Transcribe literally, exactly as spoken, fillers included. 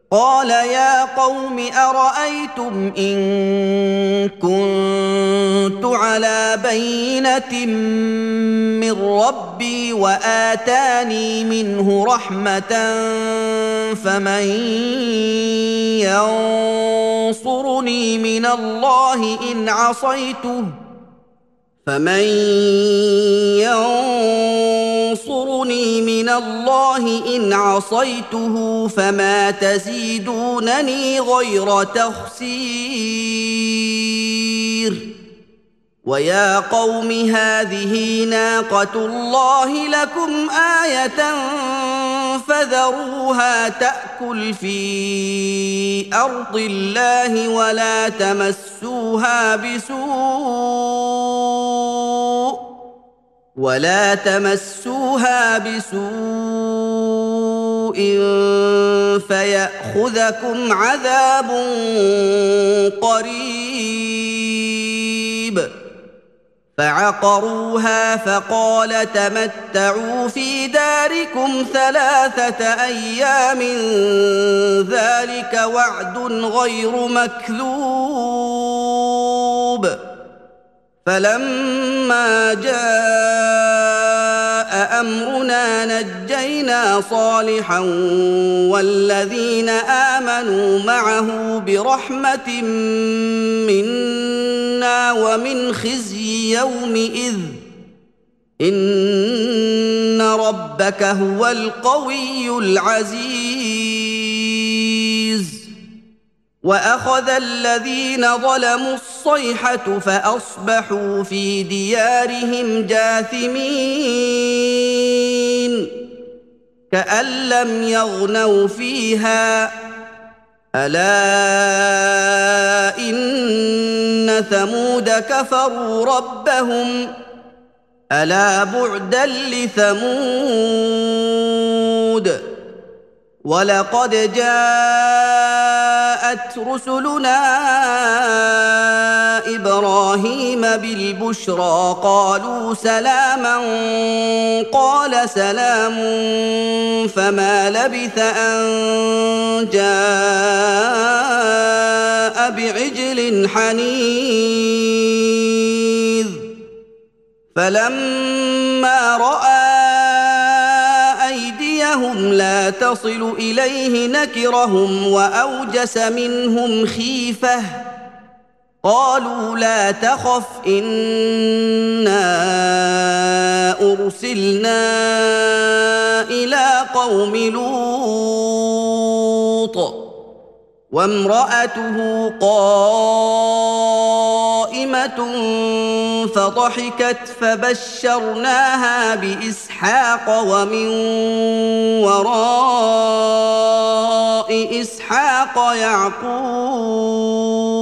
قال يا قوم أرأيتم إن كنت على بينة من ربي وآتاني منه رحمة فمن ينصرني من الله إن عصيته فمن ينصرني من الله إن عصيته فما تزيدونني غير تخسير ويا قوم هذه ناقة الله لكم آية فذروها تأكل في أرض الله ولا تمسوها بسوء ولا تمسوها بسوء فيأخذكم عذاب قريب فعقروها فقال تمتعوا في داركم ثلاثة أيام ذلك وعد غير مكذوب فلما جاء أمرنا نجينا صالحا والذين آمنوا معه برحمة منا ومن خزي يومئذ إن ربك هو القوي العزيز وأخذ الذين ظلموا الصيحة فأصبحوا في ديارهم جاثمين كأن لم يغنوا فيها ألا إن ثمود كفروا ربهم ألا بعدا لثمود ولقد جاءت رسلنا إبراهيم بالبشرى قالوا سلاما قال سلام فما لبث أن جاء بعجل حنيذ فلما رأى أيديهم لا تصل إليه نكرهم وأوجس منهم خيفة قالوا لا تخف إنا أرسلنا إلى قوم لوط وامرأته قائمة فضحكت فبشرناها بإسحاق ومن وراء إسحاق يعقوب